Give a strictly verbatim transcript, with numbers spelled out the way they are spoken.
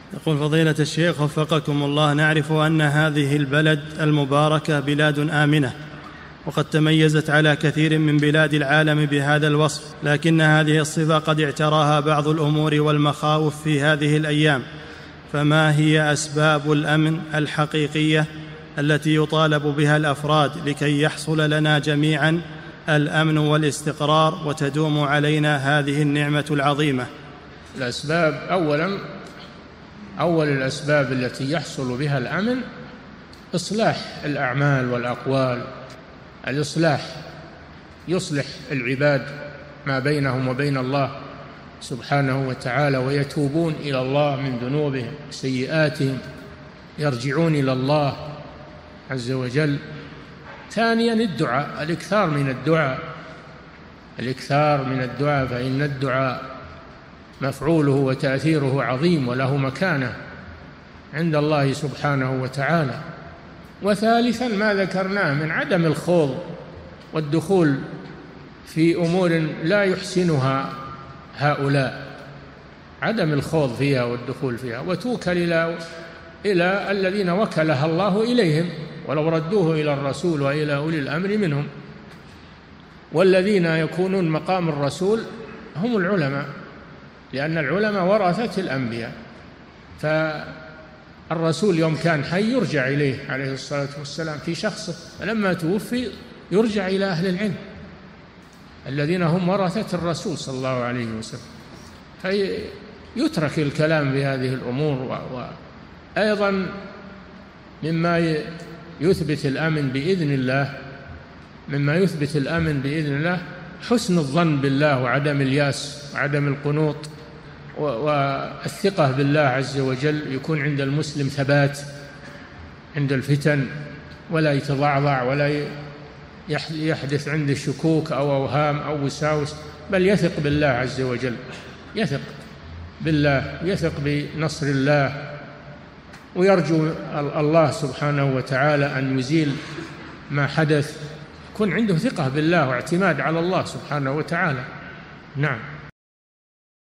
يقول فضيلة الشيخ وفقكم الله، نعرف أن هذه البلد المباركة بلاد آمنة، وقد تميزت على كثير من بلاد العالم بهذا الوصف، لكن هذه الصفة قد اعتراها بعض الأمور والمخاوف في هذه الأيام، فما هي أسباب الأمن الحقيقية التي يطالب بها الأفراد لكي يحصل لنا جميعا الأمن والاستقرار وتدوم علينا هذه النعمة العظيمة؟ الأسباب، أولا أول الأسباب التي يحصل بها الأمن إصلاح الأعمال والأقوال. الإصلاح يصلح العباد ما بينهم وبين الله سبحانه وتعالى، ويتوبون إلى الله من ذنوبهم وسيئاتهم، يرجعون إلى الله عز وجل. ثانيا الدعاء، الإكثار من الدعاء، الإكثار من الدعاء، فإن الدعاء مفعوله وتأثيره عظيم وله مكانة عند الله سبحانه وتعالى. وثالثا ما ذكرناه من عدم الخوض والدخول في أمور لا يحسنها هؤلاء، عدم الخوض فيها والدخول فيها، وتوكل إلى إلى الذين وكلها الله إليهم، ولو ردوه إلى الرسول وإلى أولي الأمر منهم. والذين يكونون مقام الرسول هم العلماء، لأن العلماء ورثة الأنبياء، فالرسول يوم كان حي يرجع إليه عليه الصلاة والسلام في شخصه، فلما توفي يرجع إلى أهل العلم الذين هم ورثة الرسول صلى الله عليه وسلم، فيترك الكلام بهذه الأمور. وأيضا مما يثبت الأمن بإذن الله مما يثبت الأمن بإذن الله حسن الظن بالله وعدم الياس وعدم القنوط، والثقة بالله عز وجل. يكون عند المسلم ثبات عند الفتن، ولا يتضعضع ولا يحدث عنده شكوك أو أوهام أو وساوس، بل يثق بالله عز وجل، يثق بالله، يثق بنصر الله، ويرجو الله سبحانه وتعالى أن يزيل ما حدث. يكون عنده ثقة بالله واعتماد على الله سبحانه وتعالى. نعم.